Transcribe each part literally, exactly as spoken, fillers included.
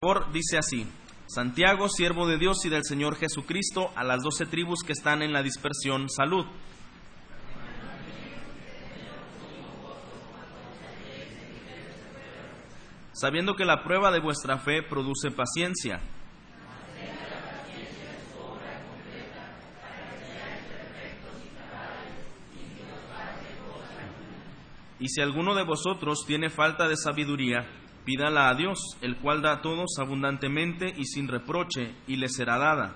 Por dice así: Santiago, siervo de Dios y del Señor Jesucristo, a las doce tribus que están en la dispersión, salud. Sabiendo que la prueba de vuestra fe produce paciencia. Y si alguno de vosotros tiene falta de sabiduría, pídala a Dios, el cual da a todos abundantemente y sin reproche, y le será dada.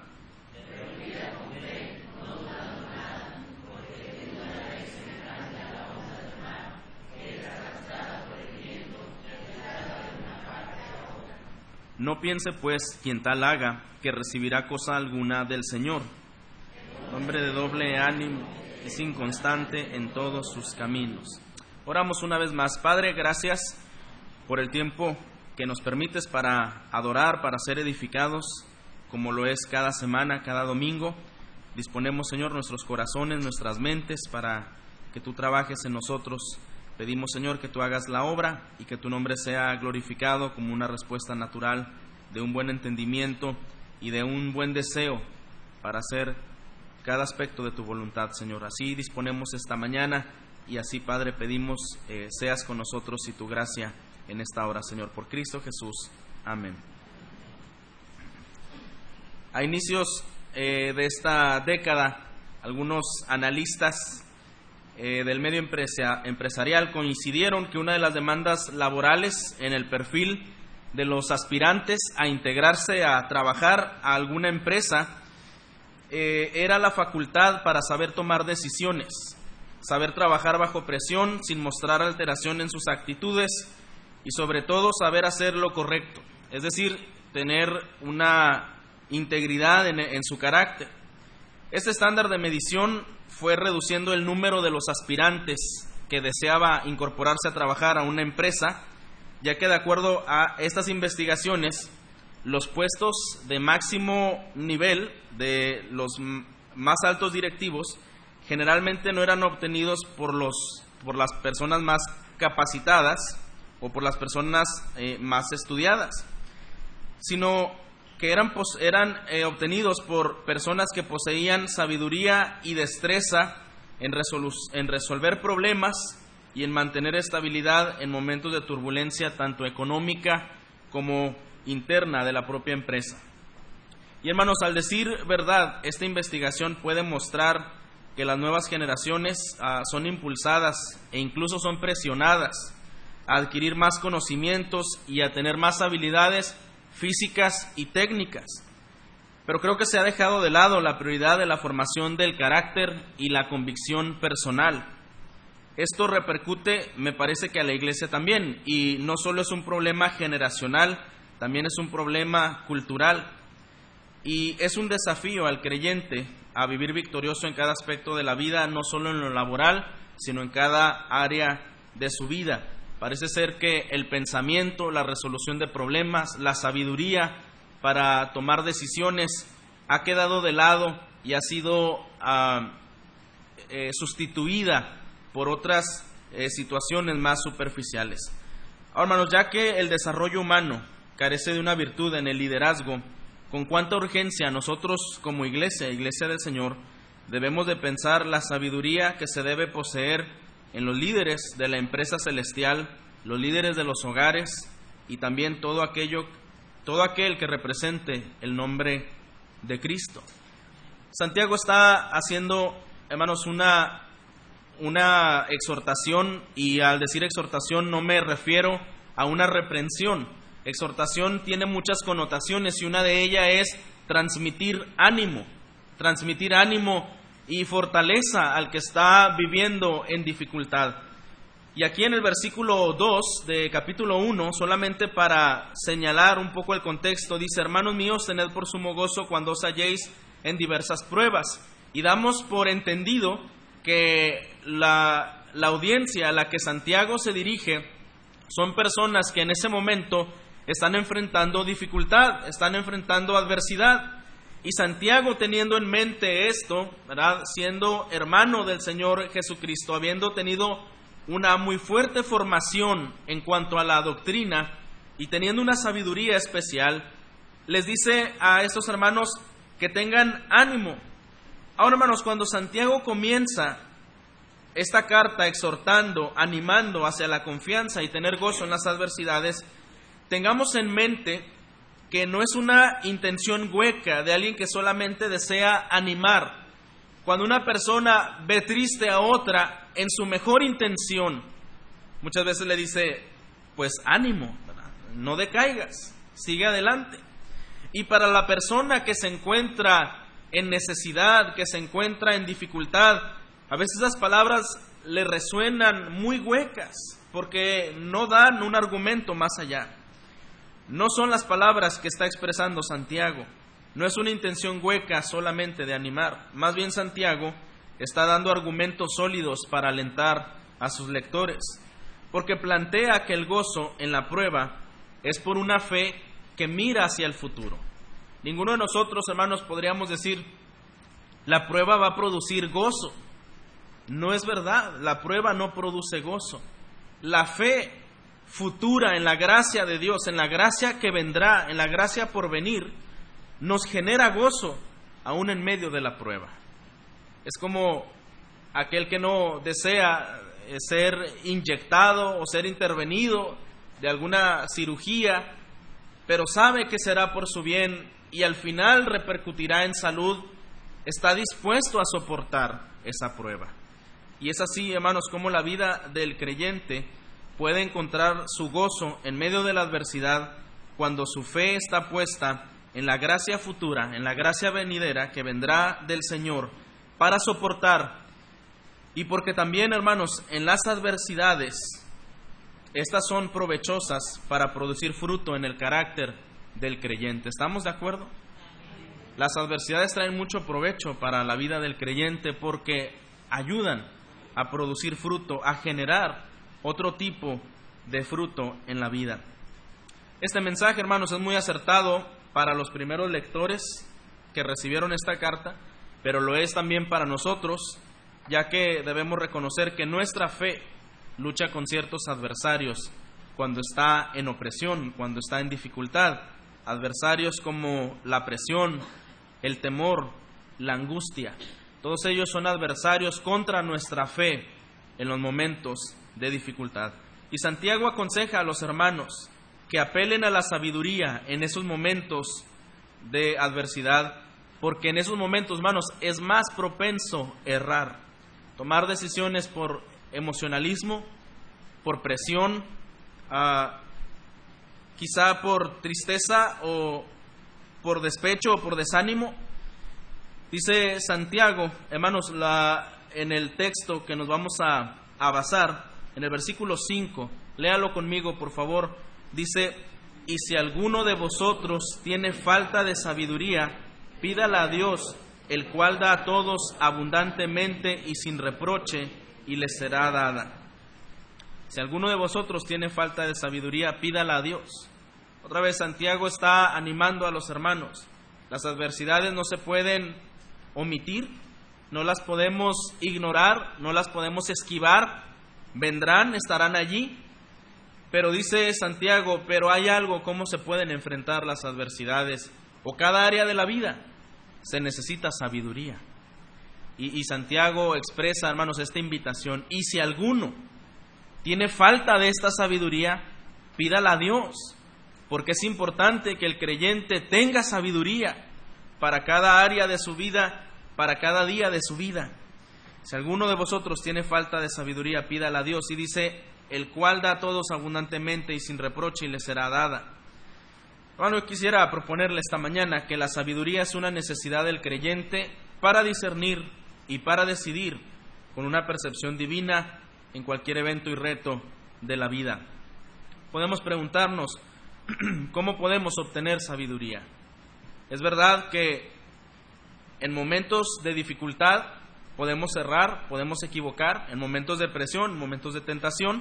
No piense pues quien tal haga que recibirá cosa alguna del Señor. Hombre de doble ánimo es inconstante en todos sus caminos. Oramos una vez más. Padre, gracias por el tiempo que nos permites para adorar, para ser edificados, como lo es cada semana, cada domingo. Disponemos, Señor, nuestros corazones, nuestras mentes, para que tú trabajes en nosotros. Pedimos, Señor, que tú hagas la obra y que tu nombre sea glorificado como una respuesta natural de un buen entendimiento y de un buen deseo para hacer cada aspecto de tu voluntad, Señor. Así disponemos esta mañana y así, Padre, pedimos eh, seas con nosotros y tu gracia en esta hora, Señor, por Cristo Jesús. Amén. A inicios eh, de esta década, algunos analistas eh, del medio empresa, empresarial coincidieron que una de las demandas laborales en el perfil de los aspirantes a integrarse a trabajar a alguna empresa eh, era la facultad para saber tomar decisiones, saber trabajar bajo presión sin mostrar alteración en sus actitudes, y sobre todo saber hacer lo correcto, es decir, tener una integridad en, en su carácter. Este estándar de medición fue reduciendo el número de los aspirantes que deseaba incorporarse a trabajar a una empresa, ya que de acuerdo a estas investigaciones, los puestos de máximo nivel de los más altos directivos generalmente no eran obtenidos por, los, por las personas más capacitadas o por las personas eh, más estudiadas, sino que eran, pos, eran eh, obtenidos por personas que poseían sabiduría y destreza en, resolu- en resolver problemas y en mantener estabilidad en momentos de turbulencia tanto económica como interna de la propia empresa. Y hermanos, al decir verdad, esta investigación puede mostrar que las nuevas generaciones uh, son impulsadas e incluso son presionadas a adquirir más conocimientos y a tener más habilidades físicas y técnicas. Pero creo que se ha dejado de lado la prioridad de la formación del carácter y la convicción personal. Esto repercute, me parece, que a la iglesia también, y no solo es un problema generacional, también es un problema cultural, y es un desafío al creyente a vivir victorioso en cada aspecto de la vida, no solo en lo laboral, sino en cada área de su vida. Parece ser que el pensamiento, la resolución de problemas, la sabiduría para tomar decisiones ha quedado de lado y ha sido uh, eh, sustituida por otras eh, situaciones más superficiales. Ahora, hermanos, ya que el desarrollo humano carece de una virtud en el liderazgo, con cuánta urgencia nosotros como iglesia, iglesia del Señor, debemos de pensar la sabiduría que se debe poseer en los líderes de la empresa celestial, los líderes de los hogares y también todo aquello, todo aquel que represente el nombre de Cristo. Santiago está haciendo, hermanos, una, una exhortación, y al decir exhortación no me refiero a una reprensión. Exhortación tiene muchas connotaciones y una de ellas es transmitir ánimo, transmitir ánimo y fortaleza al que está viviendo en dificultad. Y aquí en el versículo dos de capítulo uno, solamente para señalar un poco el contexto, dice: hermanos míos, tened por sumo gozo cuando os halléis en diversas pruebas. Y damos por entendido que la, la audiencia a la que Santiago se dirige son personas que en ese momento están enfrentando dificultad, están enfrentando adversidad. Y Santiago, teniendo en mente esto, ¿verdad?, siendo hermano del Señor Jesucristo, habiendo tenido una muy fuerte formación en cuanto a la doctrina, y teniendo una sabiduría especial, les dice a estos hermanos que tengan ánimo. Ahora, hermanos, cuando Santiago comienza esta carta exhortando, animando hacia la confianza y tener gozo en las adversidades, tengamos en mente que no es una intención hueca de alguien que solamente desea animar. Cuando una persona ve triste a otra, en su mejor intención, muchas veces le dice, pues ánimo, ¿verdad? No decaigas, sigue adelante. Y para la persona que se encuentra en necesidad, que se encuentra en dificultad, a veces esas palabras le resuenan muy huecas, porque no dan un argumento más allá. No son las palabras que está expresando Santiago. No es una intención hueca solamente de animar. Más bien Santiago está dando argumentos sólidos para alentar a sus lectores, porque plantea que el gozo en la prueba es por una fe que mira hacia el futuro. Ninguno de nosotros, hermanos, podríamos decir, la prueba va a producir gozo. No es verdad, la prueba no produce gozo. La fe futura en la gracia de Dios, en la gracia que vendrá, en la gracia por venir, nos genera gozo aún en medio de la prueba. Es como aquel que no desea ser inyectado o ser intervenido de alguna cirugía, pero sabe que será por su bien y al final repercutirá en salud, está dispuesto a soportar esa prueba. Y es así, hermanos, como la vida del creyente puede encontrar su gozo en medio de la adversidad cuando su fe está puesta en la gracia futura, en la gracia venidera que vendrá del Señor para soportar. Y porque también, hermanos, en las adversidades, estas son provechosas para producir fruto en el carácter del creyente. ¿Estamos de acuerdo? Las adversidades traen mucho provecho para la vida del creyente porque ayudan a producir fruto, a generar otro tipo de fruto en la vida. Este mensaje, hermanos, es muy acertado para los primeros lectores que recibieron esta carta, pero lo es también para nosotros, ya que debemos reconocer que nuestra fe lucha con ciertos adversarios cuando está en opresión, cuando está en dificultad. Adversarios como la presión, el temor, la angustia. Todos ellos son adversarios contra nuestra fe en los momentos de dificultad. Y Santiago aconseja a los hermanos que apelen a la sabiduría en esos momentos de adversidad, porque en esos momentos, hermanos, es más propenso errar, tomar decisiones por emocionalismo, por presión, uh, quizá por tristeza o por despecho o por desánimo. Dice Santiago, hermanos, la, en el texto que nos vamos a, a basar, en el versículo cinco, léalo conmigo, por favor. Dice, y si alguno de vosotros tiene falta de sabiduría, pídala a Dios, el cual da a todos abundantemente y sin reproche, y les será dada. Si alguno de vosotros tiene falta de sabiduría, pídala a Dios. Otra vez Santiago está animando a los hermanos. Las adversidades no se pueden omitir, no las podemos ignorar, no las podemos esquivar. Vendrán, estarán allí. Pero dice Santiago, pero hay algo, cómo se pueden enfrentar las adversidades o cada área de la vida. Se necesita sabiduría. Y, y Santiago expresa, hermanos, esta invitación. Y si alguno tiene falta de esta sabiduría, pídala a Dios, porque es importante que el creyente tenga sabiduría para cada área de su vida, para cada día de su vida. Si alguno de vosotros tiene falta de sabiduría, pídala a Dios. Y dice, el cual da a todos abundantemente y sin reproche, y le será dada. Bueno, yo quisiera proponerle esta mañana que la sabiduría es una necesidad del creyente para discernir y para decidir con una percepción divina en cualquier evento y reto de la vida. Podemos preguntarnos, ¿cómo podemos obtener sabiduría? Es verdad que en momentos de dificultad podemos errar, podemos equivocar, en momentos de presión, en momentos de tentación,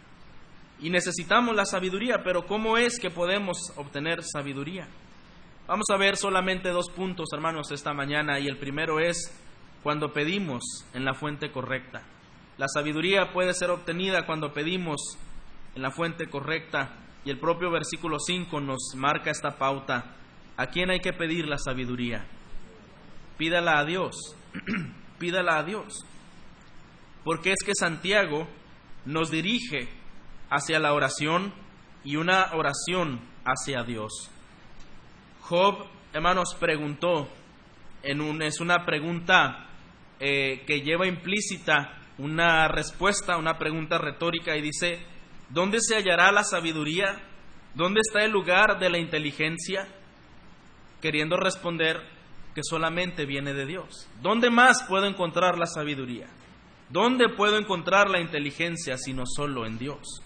y necesitamos la sabiduría, pero ¿cómo es que podemos obtener sabiduría? Vamos a ver solamente dos puntos, hermanos, esta mañana, y el primero es cuando pedimos en la fuente correcta. La sabiduría puede ser obtenida cuando pedimos en la fuente correcta. Y el propio versículo cinco nos marca esta pauta. ¿A quién hay que pedir la sabiduría? Pídala a Dios, pídala a Dios. Porque es que Santiago nos dirige hacia la oración y una oración hacia Dios. Job, hermanos, preguntó, en un, es una pregunta eh, que lleva implícita una respuesta, una pregunta retórica, y dice: ¿dónde se hallará la sabiduría? ¿Dónde está el lugar de la inteligencia? Queriendo responder que solamente viene de Dios. ¿Dónde más puedo encontrar la sabiduría? ¿Dónde puedo encontrar la inteligencia sino solo en Dios?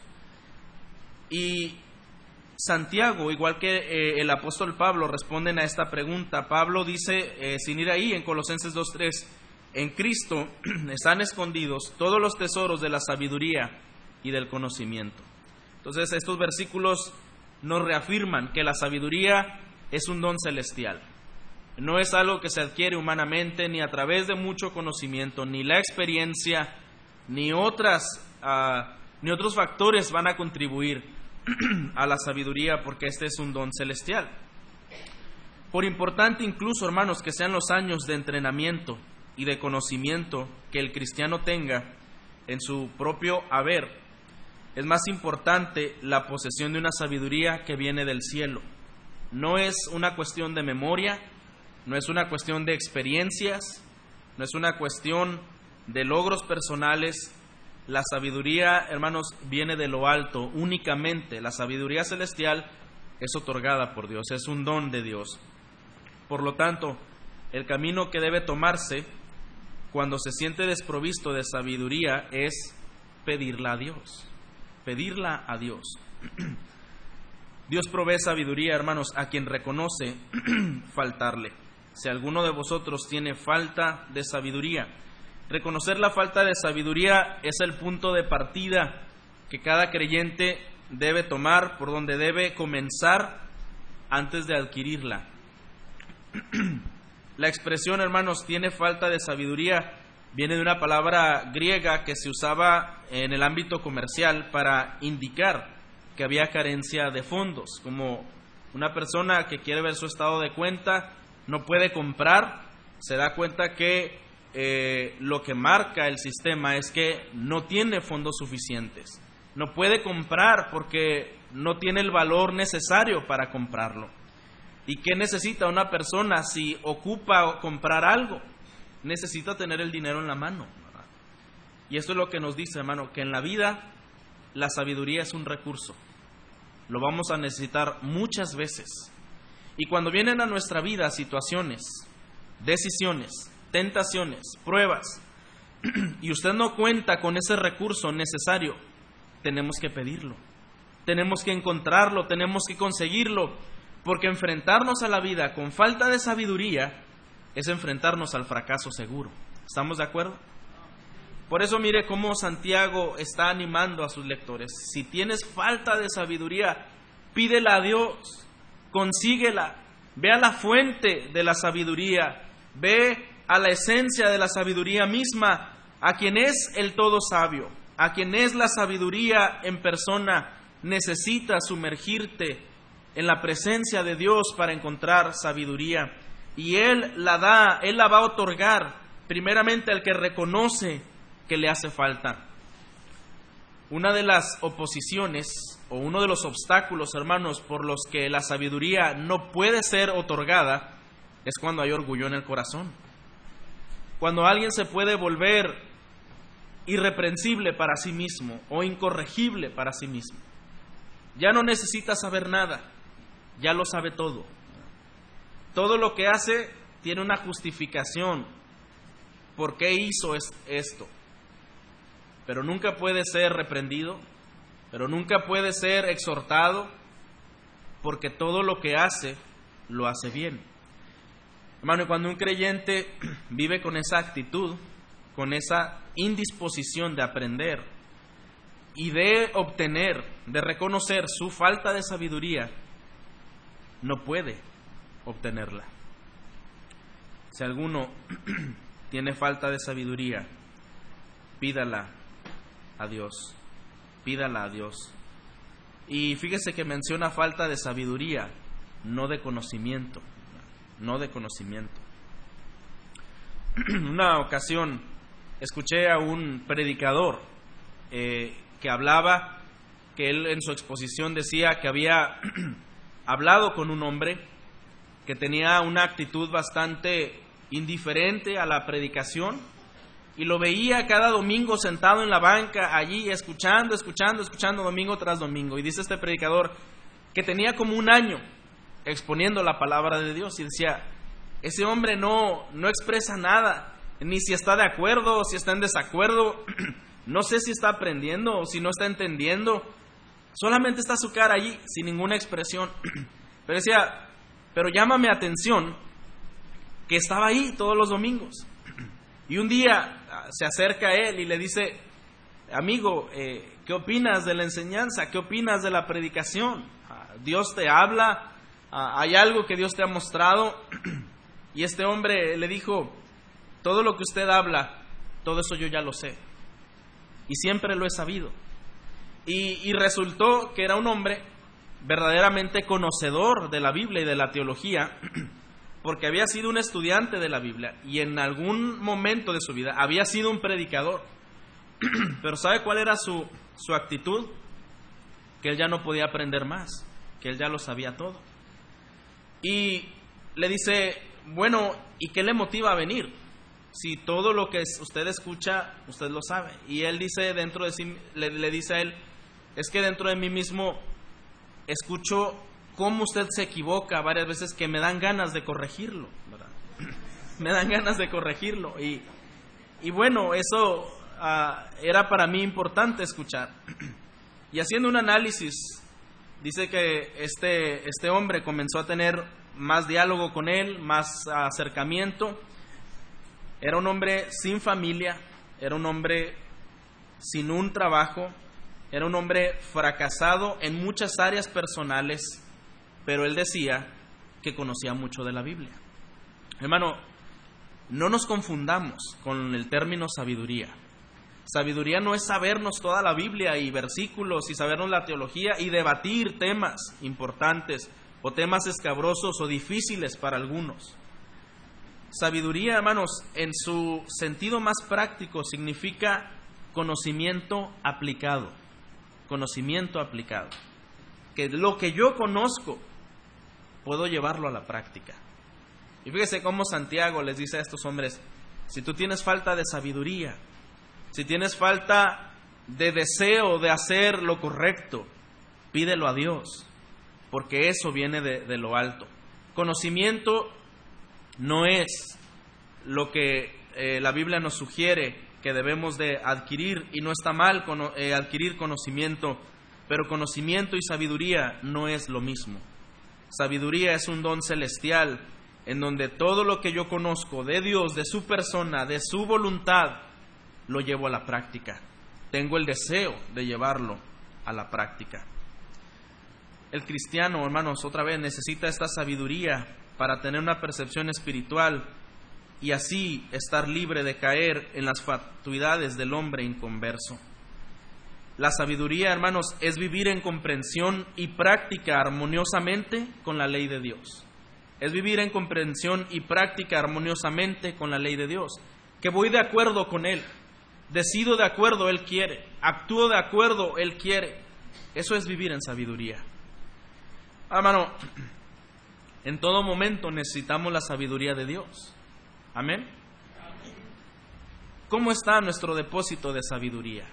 Y Santiago, igual que eh, el apóstol Pablo, responden a esta pregunta. Pablo dice, eh, sin ir ahí, en Colosenses dos tres, en Cristo están escondidos todos los tesoros de la sabiduría y del conocimiento. Entonces estos versículos nos reafirman que la sabiduría es un don celestial. No es algo que se adquiere humanamente, ni a través de mucho conocimiento, ni la experiencia, ni otras, uh, ni otros factores van a contribuir a la sabiduría, porque este es un don celestial. Por importante incluso, hermanos, que sean los años de entrenamiento y de conocimiento que el cristiano tenga en su propio haber, es más importante la posesión de una sabiduría que viene del cielo. No es una cuestión de memoria, no es una cuestión de experiencias, no es una cuestión de logros personales. La sabiduría, hermanos, viene de lo alto únicamente. La sabiduría celestial es otorgada por Dios, es un don de Dios. Por lo tanto, el camino que debe tomarse cuando se siente desprovisto de sabiduría es pedirla a Dios, pedirla a Dios. Dios provee sabiduría, hermanos, a quien reconoce faltarle. Si alguno de vosotros tiene falta de sabiduría, reconocer la falta de sabiduría es el punto de partida que cada creyente debe tomar, por donde debe comenzar antes de adquirirla. La expresión, hermanos, tiene falta de sabiduría, viene de una palabra griega que se usaba en el ámbito comercial para indicar que había carencia de fondos, como una persona que quiere ver su estado de cuenta, no puede comprar, se da cuenta que eh, lo que marca el sistema es que no tiene fondos suficientes, no puede comprar porque no tiene el valor necesario para comprarlo. ¿Y qué necesita una persona si ocupa comprar algo? Necesita tener el dinero en la mano, ¿verdad? Y esto es lo que nos dice, hermano, que en la vida la sabiduría es un recurso. Lo vamos a necesitar muchas veces. Y cuando vienen a nuestra vida situaciones, decisiones, tentaciones, pruebas, y usted no cuenta con ese recurso necesario, tenemos que pedirlo, tenemos que encontrarlo, tenemos que conseguirlo, porque enfrentarnos a la vida con falta de sabiduría es enfrentarnos al fracaso seguro. ¿Estamos de acuerdo? Por eso mire cómo Santiago está animando a sus lectores. Si tienes falta de sabiduría, pídela a Dios, consíguela, ve a la fuente de la sabiduría, ve a la esencia de la sabiduría misma, a quien es el todo sabio, a quien es la sabiduría en persona. Necesitas sumergirte en la presencia de Dios para encontrar sabiduría, y Él la da, Él la va a otorgar primeramente al que reconoce que le hace falta. Una de las oposiciones o uno de los obstáculos, hermanos, por los que la sabiduría no puede ser otorgada es cuando hay orgullo en el corazón. Cuando alguien se puede volver irreprensible para sí mismo o incorregible para sí mismo. Ya no necesita saber nada, ya lo sabe todo. Todo lo que hace tiene una justificación. ¿Por qué hizo esto? Pero nunca puede ser reprendido, pero nunca puede ser exhortado, porque todo lo que hace, lo hace bien. Hermano, cuando un creyente vive con esa actitud, con esa indisposición de aprender y de obtener, de reconocer su falta de sabiduría, no puede obtenerla. Si alguno tiene falta de sabiduría, pídala a Dios, pídala a Dios. Y fíjese que menciona falta de sabiduría, no de conocimiento, no de conocimiento. Una ocasión escuché a un predicador eh, que hablaba, que él en su exposición decía que había hablado con un hombre que tenía una actitud bastante indiferente a la predicación, y lo veía cada domingo sentado en la banca allí escuchando, escuchando, escuchando domingo tras domingo. Y dice este predicador que tenía como un año exponiendo la palabra de Dios, y decía, ese hombre no, no expresa nada, ni si está de acuerdo o si está en desacuerdo, no sé si está aprendiendo o si no está entendiendo, solamente está su cara allí sin ninguna expresión. Pero decía, pero llama mi atención que estaba ahí todos los domingos. Y un día se acerca a él y le dice, amigo, eh, ¿qué opinas de la enseñanza? ¿Qué opinas de la predicación? ¿Dios te habla? ¿Hay algo que Dios te ha mostrado? Y este hombre le dijo, todo lo que usted habla, todo eso yo ya lo sé. Y siempre lo he sabido. Y, y resultó que era un hombre verdaderamente conocedor de la Biblia y de la teología, porque había sido un estudiante de la Biblia y en algún momento de su vida había sido un predicador. Pero ¿sabe cuál era su, su actitud? Que él ya no podía aprender más, que él ya lo sabía todo. Y le dice, bueno, ¿y qué le motiva a venir? Si todo lo que usted escucha, usted lo sabe. Y él dice dentro de sí, le, le dice a él, es que dentro de mí mismo escucho cómo usted se equivoca varias veces, que me dan ganas de corregirlo, ¿verdad? Me dan ganas de corregirlo. Y, y bueno, eso uh, era para mí importante escuchar. Y haciendo un análisis, dice que este, este hombre comenzó a tener más diálogo con él, más acercamiento. Era un hombre sin familia, era un hombre sin un trabajo, era un hombre fracasado en muchas áreas personales, pero él decía que conocía mucho de la Biblia. Hermano, no nos confundamos con el término sabiduría. Sabiduría no es sabernos toda la Biblia y versículos y sabernos la teología y debatir temas importantes o temas escabrosos o difíciles para algunos. Sabiduría, hermanos, en su sentido más práctico significa conocimiento aplicado. Conocimiento aplicado. Que lo que yo conozco puedo llevarlo a la práctica. Y fíjese cómo Santiago les dice a estos hombres, si tú tienes falta de sabiduría, si tienes falta de deseo de hacer lo correcto, pídelo a Dios, porque eso viene de, de lo alto. Conocimiento no es lo que eh, la Biblia nos sugiere que debemos de adquirir, y no está mal con, eh, adquirir conocimiento, pero conocimiento y sabiduría no es lo mismo. Sabiduría es un don celestial en donde todo lo que yo conozco de Dios, de su persona, de su voluntad, lo llevo a la práctica. Tengo el deseo de llevarlo a la práctica. El cristiano, hermanos, otra vez necesita esta sabiduría para tener una percepción espiritual y así estar libre de caer en las fatuidades del hombre inconverso. La sabiduría, hermanos, es vivir en comprensión y práctica armoniosamente con la ley de Dios. Es vivir en comprensión y práctica armoniosamente con la ley de Dios. Que voy de acuerdo con Él, decido de acuerdo, Él quiere, actúo de acuerdo, Él quiere. Eso es vivir en sabiduría. Hermano, en todo momento necesitamos la sabiduría de Dios. Amén. ¿Cómo está nuestro depósito de sabiduría?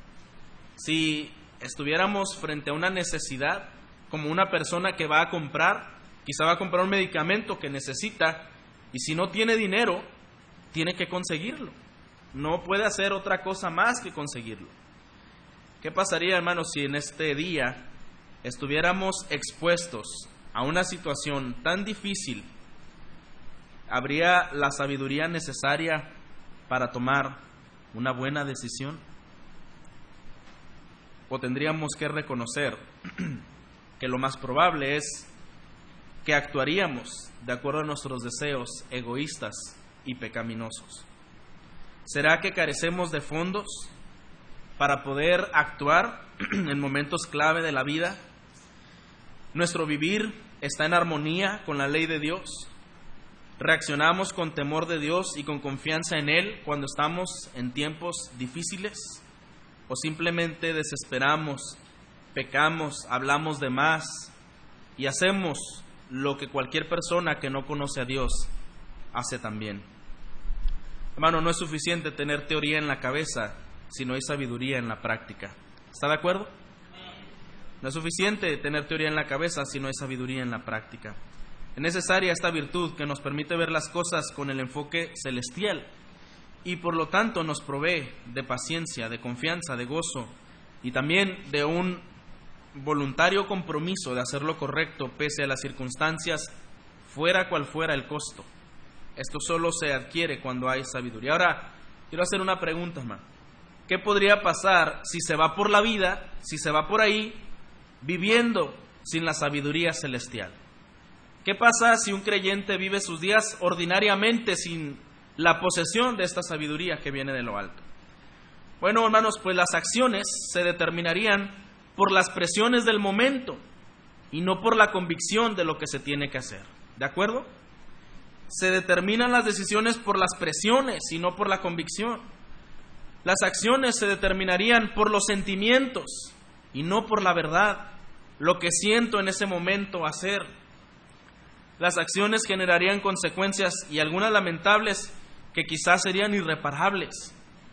Si estuviéramos frente a una necesidad, como una persona que va a comprar, quizá va a comprar un medicamento que necesita, y si no tiene dinero, tiene que conseguirlo. No puede hacer otra cosa más que conseguirlo. ¿Qué pasaría, hermanos, si en este día estuviéramos expuestos a una situación tan difícil? ¿Habría la sabiduría necesaria para tomar una buena decisión? ¿O tendríamos que reconocer que lo más probable es que actuaríamos de acuerdo a nuestros deseos egoístas y pecaminosos? ¿Será que carecemos de fondos? para poder actuar en momentos clave de la vida. Nuestro vivir está en armonía con la ley de Dios. Reaccionamos con temor de Dios y con confianza en Él cuando estamos en tiempos difíciles, o simplemente desesperamos, pecamos, hablamos de más y hacemos lo que cualquier persona que no conoce a Dios hace también. Hermano, no es suficiente tener teoría en la cabeza si no hay sabiduría en la práctica. ¿Está de acuerdo? No es suficiente tener teoría en la cabeza si no hay sabiduría en la práctica. Es necesaria esta virtud que nos permite ver las cosas con el enfoque celestial y por lo tanto nos provee de paciencia, de confianza, de gozo y también de un voluntario compromiso de hacer lo correcto pese a las circunstancias, fuera cual fuera el costo. Esto solo se adquiere cuando hay sabiduría. Ahora, quiero hacer una pregunta, hermano. ¿Qué podría pasar si se va por la vida, si se va por ahí, viviendo sin la sabiduría celestial? ¿Qué pasa si un creyente vive sus días ordinariamente sin la posesión de esta sabiduría que viene de lo alto? Bueno, hermanos, pues las acciones se determinarían por las presiones del momento y no por la convicción de lo que se tiene que hacer. ¿De acuerdo? Se determinan las decisiones por las presiones y no por la convicción. Las acciones se determinarían por los sentimientos y no por la verdad, lo que siento en ese momento hacer. Las acciones generarían consecuencias y algunas lamentables que quizás serían irreparables.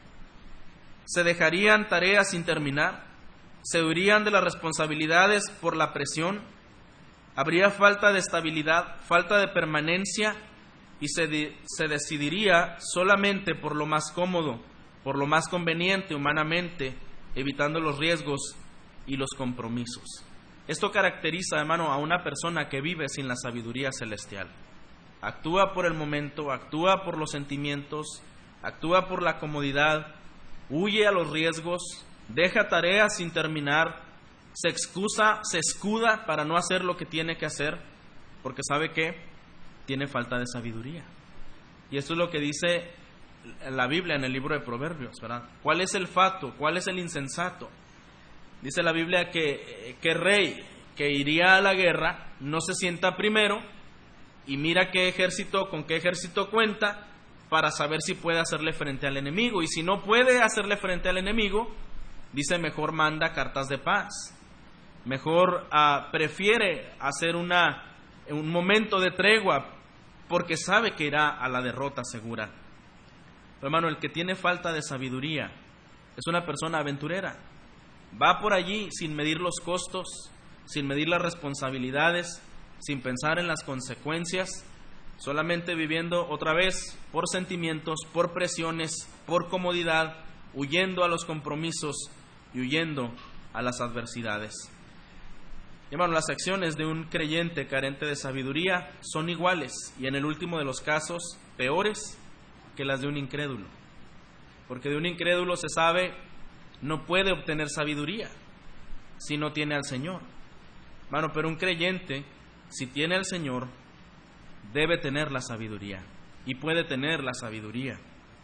Se dejarían tareas sin terminar, se huirían de las responsabilidades por la presión, habría falta de estabilidad, falta de permanencia y se, de, se decidiría solamente por lo más cómodo, por lo más conveniente humanamente, evitando los riesgos y los compromisos. Esto caracteriza, hermano, a una persona que vive sin la sabiduría celestial. Actúa por el momento, actúa por los sentimientos, actúa por la comodidad, huye a los riesgos, deja tareas sin terminar, se excusa, se escuda para no hacer lo que tiene que hacer, porque sabe que tiene falta de sabiduría. Y esto es lo que dice la Biblia en el libro de Proverbios, ¿verdad? ¿Cuál es el fato? ¿Cuál es el insensato? Dice la Biblia que, que rey que iría a la guerra no se sienta primero y mira qué ejército, con qué ejército cuenta para saber si puede hacerle frente al enemigo. Y si no puede hacerle frente al enemigo, dice mejor manda cartas de paz. Mejor uh, prefiere hacer una, un momento de tregua porque sabe que irá a la derrota segura. Pero, hermano, el que tiene falta de sabiduría es una persona aventurera. Va por allí sin medir los costos, sin medir las responsabilidades, sin pensar en las consecuencias, solamente viviendo otra vez por sentimientos, por presiones, por comodidad, huyendo a los compromisos y huyendo a las adversidades. Y, hermano, las acciones de un creyente carente de sabiduría son iguales y en el último de los casos peores que las de un incrédulo, porque de un incrédulo se sabe no puede obtener sabiduría si no tiene al Señor. Hermano, pero un creyente, si tiene al Señor, debe tener la sabiduría y puede tener la sabiduría.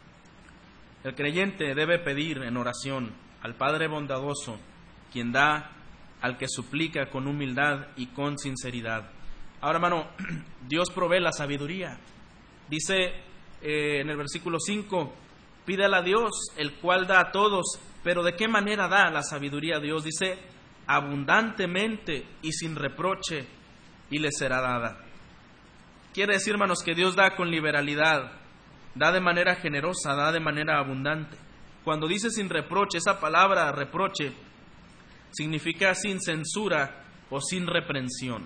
El creyente debe pedir en oración al Padre bondadoso, quien da al que suplica con humildad y con sinceridad. Ahora, hermano, Dios provee la sabiduría. Dice eh, en el versículo cinco, pídala a Dios, el cual da a todos. Pero ¿de qué manera da la sabiduría a Dios? Dice, abundantemente y sin reproche, y le será dada. Quiere decir, hermanos, que Dios da con liberalidad, da de manera generosa, da de manera abundante. Cuando dice sin reproche, esa palabra reproche significa sin censura o sin reprensión.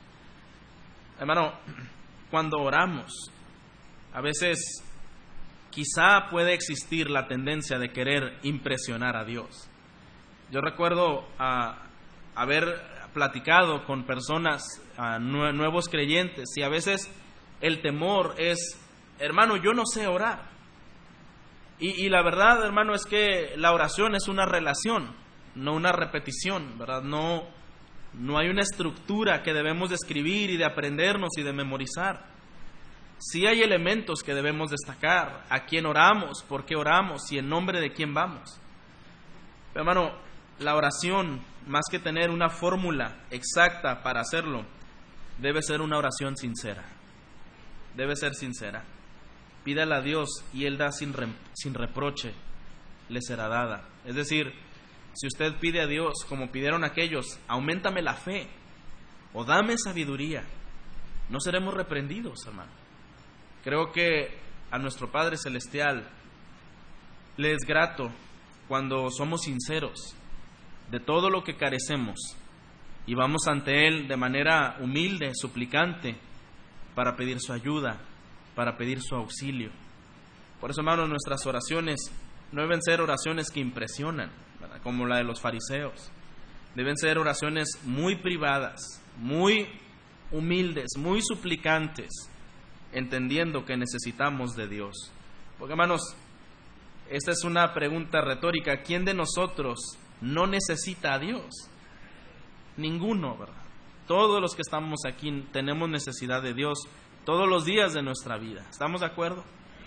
Hermano, cuando oramos, a veces quizá puede existir la tendencia de querer impresionar a Dios. Yo recuerdo uh, haber platicado con personas, uh, nue- nuevos creyentes, y a veces el temor es, hermano, yo no sé orar. Y, y la verdad, hermano, es que la oración es una relación, no una repetición, ¿verdad? No, no hay una estructura que debemos de escribir y de aprendernos y de memorizar. Sí hay elementos que debemos destacar: a quién oramos, por qué oramos y en nombre de quién vamos. Pero hermano, la oración, más que tener una fórmula exacta para hacerlo, debe ser una oración sincera. Debe ser sincera. Pídale a Dios y Él da sin, re, sin reproche, le será dada. Es decir, si usted pide a Dios, como pidieron aquellos, auméntame la fe o dame sabiduría, no seremos reprendidos, hermano. Creo que a nuestro Padre Celestial le es grato cuando somos sinceros de todo lo que carecemos y vamos ante Él de manera humilde, suplicante, para pedir su ayuda, para pedir su auxilio. Por eso, hermanos, nuestras oraciones no deben ser oraciones que impresionan, ¿verdad?, como la de los fariseos. Deben ser oraciones muy privadas, muy humildes, muy suplicantes, entendiendo que necesitamos de Dios. Porque, hermanos, esta es una pregunta retórica. ¿Quién de nosotros no necesita a Dios? Ninguno, ¿verdad? Todos los que estamos aquí tenemos necesidad de Dios todos los días de nuestra vida. ¿Estamos de acuerdo?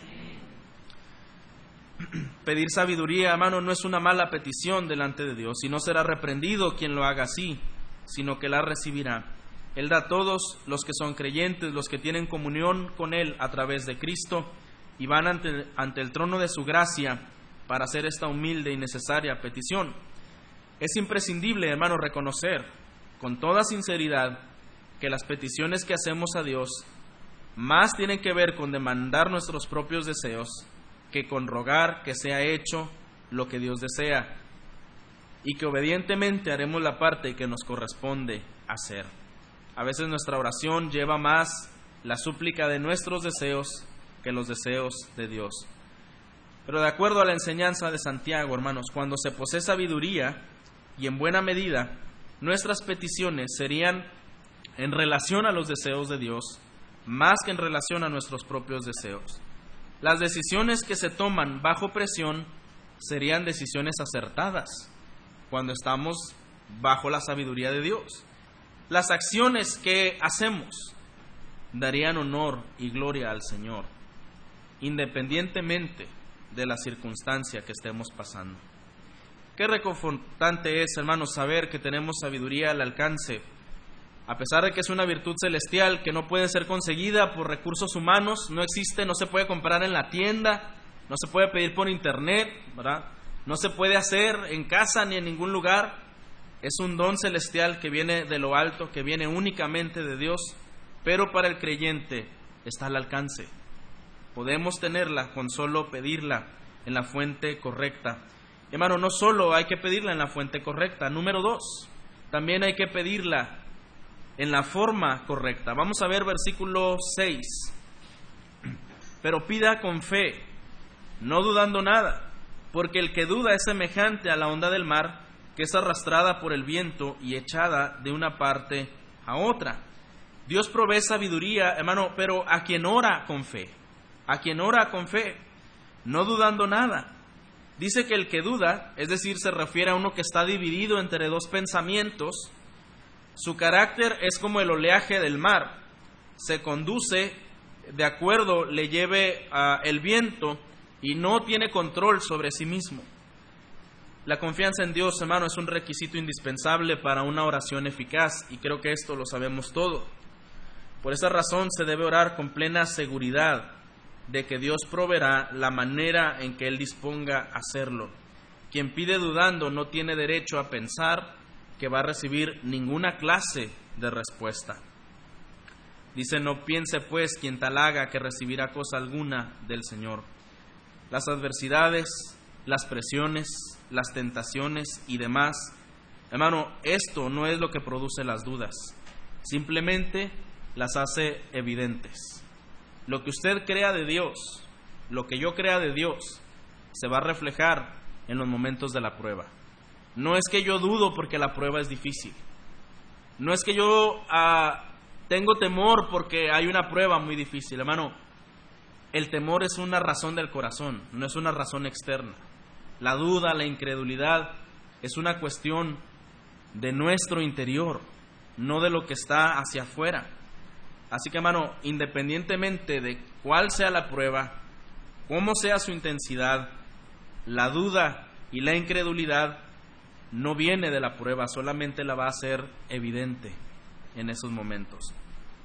Pedir sabiduría, hermano, no es una mala petición delante de Dios, y no será reprendido quien lo haga así, sino que la recibirá. Él da a todos los que son creyentes, los que tienen comunión con Él a través de Cristo, y van ante, ante el trono de su gracia para hacer esta humilde y necesaria petición. Es imprescindible, hermano, reconocer con toda sinceridad que las peticiones que hacemos a Dios más tienen que ver con demandar nuestros propios deseos que con rogar que sea hecho lo que Dios desea, y que obedientemente haremos la parte que nos corresponde hacer. A veces nuestra oración lleva más la súplica de nuestros deseos que los deseos de Dios. Pero de acuerdo a la enseñanza de Santiago, hermanos, cuando se posee sabiduría, y en buena medida, nuestras peticiones serían en relación a los deseos de Dios, más que en relación a nuestros propios deseos. Las decisiones que se toman bajo presión serían decisiones acertadas cuando estamos bajo la sabiduría de Dios. Las acciones que hacemos darían honor y gloria al Señor, independientemente de la circunstancia que estemos pasando. Qué reconfortante es, hermanos, saber que tenemos sabiduría al alcance, a pesar de que es una virtud celestial que no puede ser conseguida por recursos humanos, no existe, no se puede comprar en la tienda, no se puede pedir por internet, ¿verdad? No se puede hacer en casa ni en ningún lugar. Es un don celestial que viene de lo alto, que viene únicamente de Dios, pero para el creyente está al alcance. Podemos tenerla con solo pedirla en la fuente correcta. Hermano, no solo hay que pedirla en la fuente correcta. Número dos, también hay que pedirla en la forma correcta. Vamos a ver versículo seis. Pero pida con fe, no dudando nada, porque el que duda es semejante a la onda del mar, que es arrastrada por el viento y echada de una parte a otra. Dios provee sabiduría, hermano, pero a quien ora con fe, a quien ora con fe, no dudando nada. Dice que el que duda, es decir, se refiere a uno que está dividido entre dos pensamientos. Su carácter es como el oleaje del mar, se conduce de acuerdo le lleve uh, el viento y no tiene control sobre sí mismo. La confianza en Dios, hermano, es un requisito indispensable para una oración eficaz, y creo que esto lo sabemos todo. Por esa razón se debe orar con plena seguridad de que Dios proveerá la manera en que Él disponga hacerlo. Quien pide dudando no tiene derecho a pensar que va a recibir ninguna clase de respuesta. Dice: no piense pues quien tal haga que recibirá cosa alguna del Señor. Las adversidades, las presiones, las tentaciones y demás, hermano, esto no es lo que produce las dudas, simplemente las hace evidentes. Lo que usted crea de Dios, lo que yo crea de Dios, se va a reflejar en los momentos de la prueba. No es que yo dudo porque la prueba es difícil. No es que yo uh, tengo temor porque hay una prueba muy difícil. Hermano, el temor es una razón del corazón, no es una razón externa. La duda, la incredulidad, es una cuestión de nuestro interior, no de lo que está hacia afuera. Así que, hermano, independientemente de cuál sea la prueba, cómo sea su intensidad, la duda y la incredulidad no viene de la prueba, solamente la va a hacer evidente en esos momentos.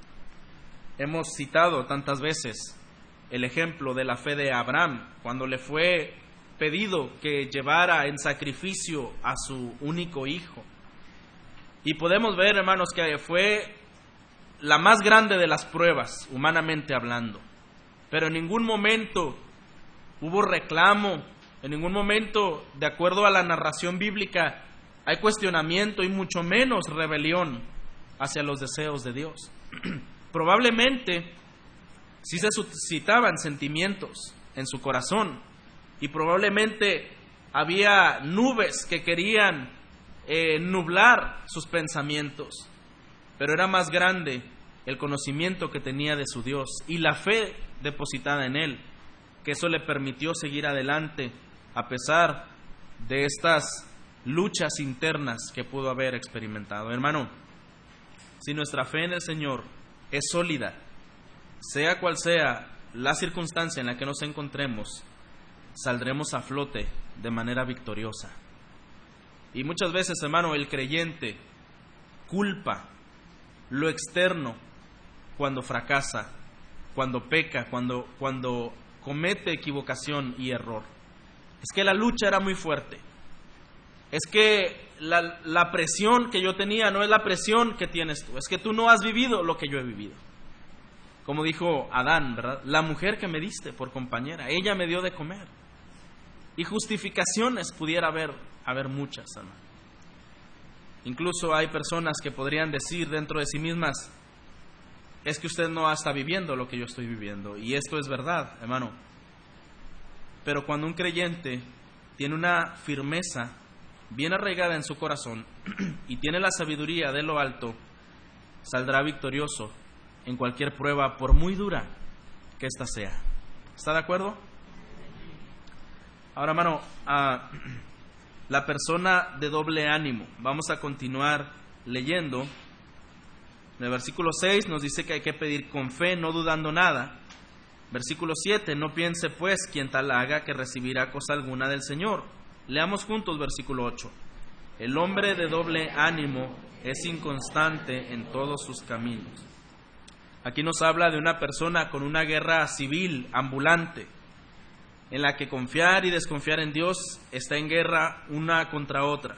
Hemos citado tantas veces el ejemplo de la fe de Abraham, cuando le fue pedido que llevara en sacrificio a su único hijo. Y podemos ver, hermanos, que fue la más grande de las pruebas, humanamente hablando. Pero en ningún momento hubo reclamo, en ningún momento, de acuerdo a la narración bíblica, hay cuestionamiento y mucho menos rebelión hacia los deseos de Dios. Probablemente sí se suscitaban sentimientos en su corazón y probablemente había nubes que querían eh, nublar sus pensamientos, pero era más grande el conocimiento que tenía de su Dios y la fe depositada en Él, que eso le permitió seguir adelante a pesar de estas luchas internas que pudo haber experimentado. Hermano, si nuestra fe en el Señor es sólida, sea cual sea la circunstancia en la que nos encontremos, saldremos a flote de manera victoriosa. Y muchas veces, hermano, el creyente culpa lo externo cuando fracasa, cuando peca, cuando, cuando comete equivocación y error. Es que la lucha era muy fuerte. Es que la, la presión que yo tenía no es la presión que tienes tú. Es que tú no has vivido lo que yo he vivido. Como dijo Adán, ¿verdad? La mujer que me diste por compañera, ella me dio de comer. Y justificaciones pudiera haber, haber muchas, hermano. Incluso hay personas que podrían decir dentro de sí mismas, es que usted no está viviendo lo que yo estoy viviendo. Y esto es verdad, hermano. Pero cuando un creyente tiene una firmeza bien arraigada en su corazón y tiene la sabiduría de lo alto, saldrá victorioso en cualquier prueba, por muy dura que ésta sea. ¿Está de acuerdo? Ahora, hermano, uh, la persona de doble ánimo. Vamos a continuar leyendo. En el versículo seis nos dice que hay que pedir con fe, no dudando nada. Versículo siete, no piense pues quien tal haga que recibirá cosa alguna del Señor. Leamos juntos versículo ocho. El hombre de doble ánimo es inconstante en todos sus caminos. Aquí nos habla de una persona con una guerra civil ambulante, en la que confiar y desconfiar en Dios está en guerra una contra otra.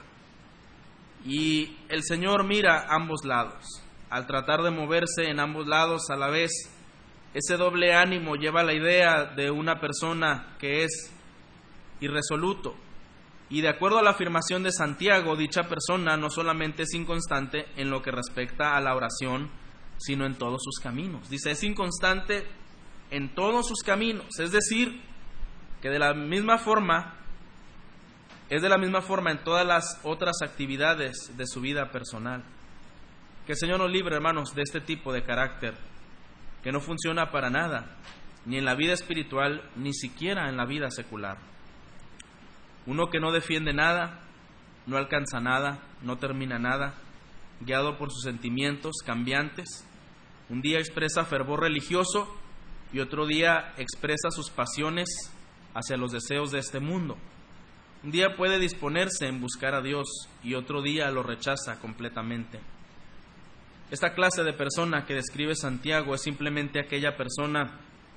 Y el Señor mira ambos lados. Al tratar de moverse en ambos lados a la vez, ese doble ánimo lleva la idea de una persona que es irresoluto. Y de acuerdo a la afirmación de Santiago, dicha persona no solamente es inconstante en lo que respecta a la oración, sino en todos sus caminos. Dice, es inconstante en todos sus caminos. Es decir, que de la misma forma, es de la misma forma en todas las otras actividades de su vida personal. Que el Señor nos libre, hermanos, de este tipo de carácter, que no funciona para nada, ni en la vida espiritual, ni siquiera en la vida secular. Uno que no defiende nada, no alcanza nada, no termina nada, guiado por sus sentimientos cambiantes. Un día expresa fervor religioso y otro día expresa sus pasiones hacia los deseos de este mundo. Un día puede disponerse en buscar a Dios y otro día lo rechaza completamente. Esta clase de persona que describe Santiago es simplemente aquella persona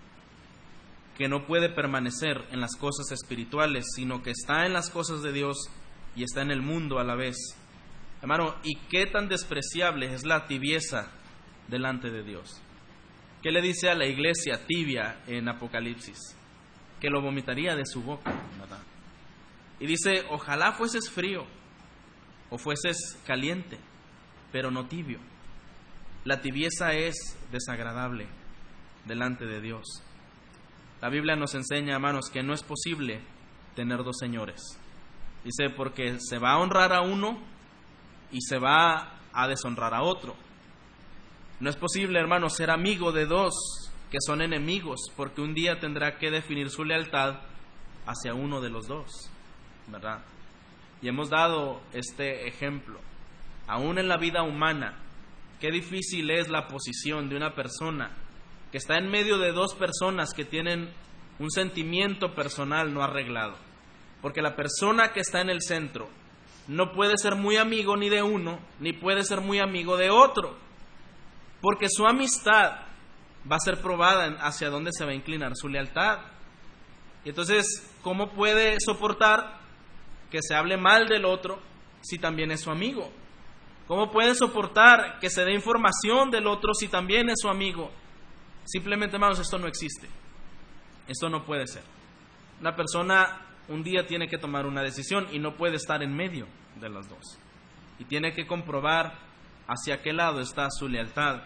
que no puede permanecer en las cosas espirituales, sino que está en las cosas de Dios y está en el mundo a la vez. Hermano, ¿y qué tan despreciable es la tibieza delante de Dios? ¿Qué le dice a la iglesia tibia en Apocalipsis? Que lo vomitaría de su boca, ¿verdad? Y dice, ojalá fueses frío o fueses caliente, pero no tibio. La tibieza es desagradable delante de Dios. La Biblia nos enseña, hermanos, que no es posible tener dos señores. Dice, porque se va a honrar a uno y se va a deshonrar a otro. No es posible, hermanos, ser amigo de dos que son enemigos, porque un día tendrá que definir su lealtad hacia uno de los dos, ¿verdad? Y hemos dado este ejemplo. Aún en la vida humana, qué difícil es la posición de una persona que está en medio de dos personas que tienen un sentimiento personal no arreglado. Porque la persona que está en el centro no puede ser muy amigo ni de uno, ni puede ser muy amigo de otro, porque su amistad va a ser probada hacia dónde se va a inclinar su lealtad. Y entonces, ¿cómo puede soportar que se hable mal del otro si también es su amigo? ¿Cómo puede soportar que se dé información del otro si también es su amigo? Simplemente, hermanos, esto no existe. Esto no puede ser. Una persona un día tiene que tomar una decisión y no puede estar en medio de las dos. Y tiene que comprobar hacia qué lado está su lealtad.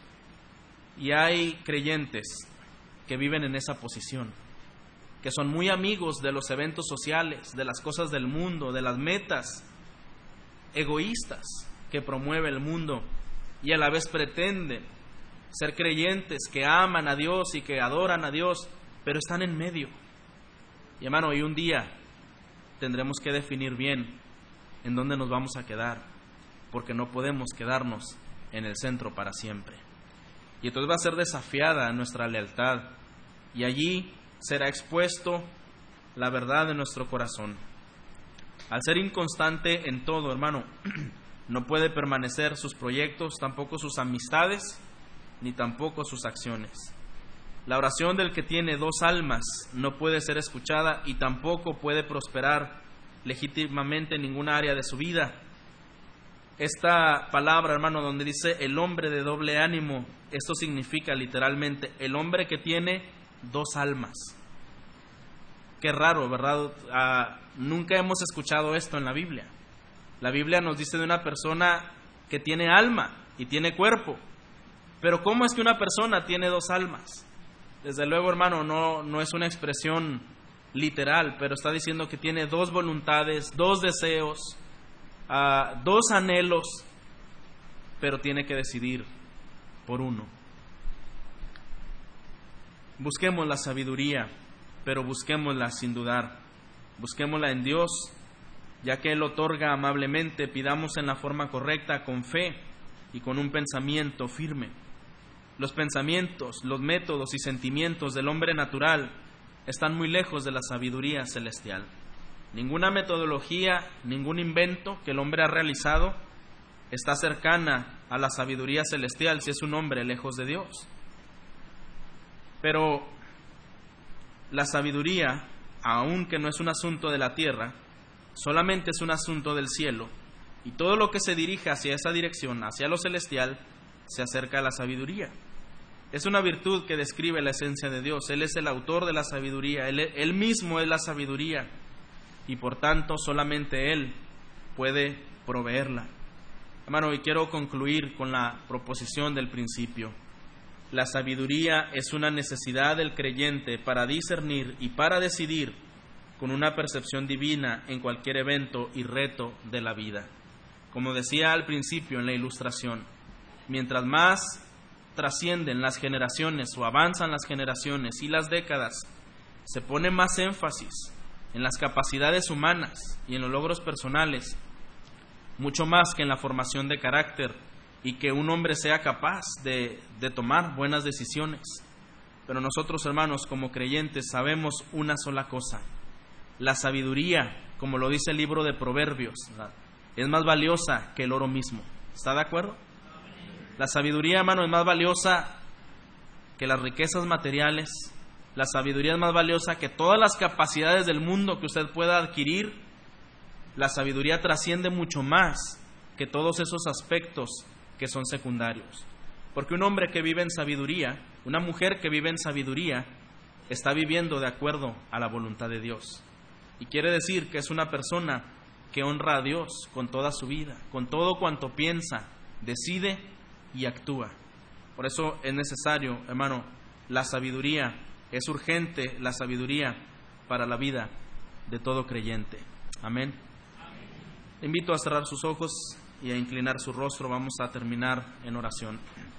Y hay creyentes que viven en esa posición, que son muy amigos de los eventos sociales, de las cosas del mundo, de las metas egoístas que promueve el mundo, y a la vez pretenden ser creyentes que aman a Dios y que adoran a Dios, pero están en medio. Y hermano, hoy un día tendremos que definir bien en dónde nos vamos a quedar, porque no podemos quedarnos en el centro para siempre. Y entonces va a ser desafiada nuestra lealtad, y allí será expuesto la verdad de nuestro corazón. Al ser inconstante en todo, hermano, no puede permanecer sus proyectos, tampoco sus amistades, ni tampoco sus acciones. La oración del que tiene dos almas no puede ser escuchada y tampoco puede prosperar legítimamente en ninguna área de su vida. Esta palabra, hermano, donde dice el hombre de doble ánimo, esto significa literalmente el hombre que tiene dos almas. Qué raro, ¿verdad? Ah, nunca hemos escuchado esto en la Biblia. La Biblia nos dice de una persona que tiene alma y tiene cuerpo. Pero ¿cómo es que una persona tiene dos almas? Desde luego, hermano, no, no es una expresión literal, pero está diciendo que tiene dos voluntades, dos deseos, uh, dos anhelos, pero tiene que decidir por uno. Busquemos la sabiduría, pero busquémosla sin dudar. Busquémosla en Dios, ya que Él otorga amablemente. Pidamos en la forma correcta, con fe y con un pensamiento firme. Los pensamientos, los métodos y sentimientos del hombre natural están muy lejos de la sabiduría celestial. Ninguna metodología, ningún invento que el hombre ha realizado está cercana a la sabiduría celestial si es un hombre lejos de Dios. Pero la sabiduría, aunque no es un asunto de la tierra, solamente es un asunto del cielo, y todo lo que se dirige hacia esa dirección, hacia lo celestial, se acerca a la sabiduría. Es una virtud que describe la esencia de Dios. Él es el autor de la sabiduría, Él, él mismo es la sabiduría, y por tanto solamente Él puede proveerla. Hermano, y quiero concluir con la proposición del principio. La sabiduría es una necesidad del creyente para discernir y para decidir con una percepción divina en cualquier evento y reto de la vida. Como decía al principio en la ilustración, mientras más trascienden las generaciones o avanzan las generaciones y las décadas, se pone más énfasis en las capacidades humanas y en los logros personales, mucho más que en la formación de carácter y que un hombre sea capaz de, de tomar buenas decisiones. Pero nosotros, hermanos, como creyentes, sabemos una sola cosa: la sabiduría, como lo dice el libro de Proverbios, ¿verdad?, es más valiosa que el oro mismo. ¿Está de acuerdo? La sabiduría, hermano, es más valiosa que las riquezas materiales. La sabiduría es más valiosa que todas las capacidades del mundo que usted pueda adquirir. La sabiduría trasciende mucho más que todos esos aspectos que son secundarios. Porque un hombre que vive en sabiduría, una mujer que vive en sabiduría, está viviendo de acuerdo a la voluntad de Dios. Y quiere decir que es una persona que honra a Dios con toda su vida, con todo cuanto piensa, decide y actúa. Por eso es necesario, hermano, la sabiduría. Es urgente la sabiduría para la vida de todo creyente. Amén. Te invito a cerrar sus ojos y a inclinar su rostro. Vamos a terminar en oración.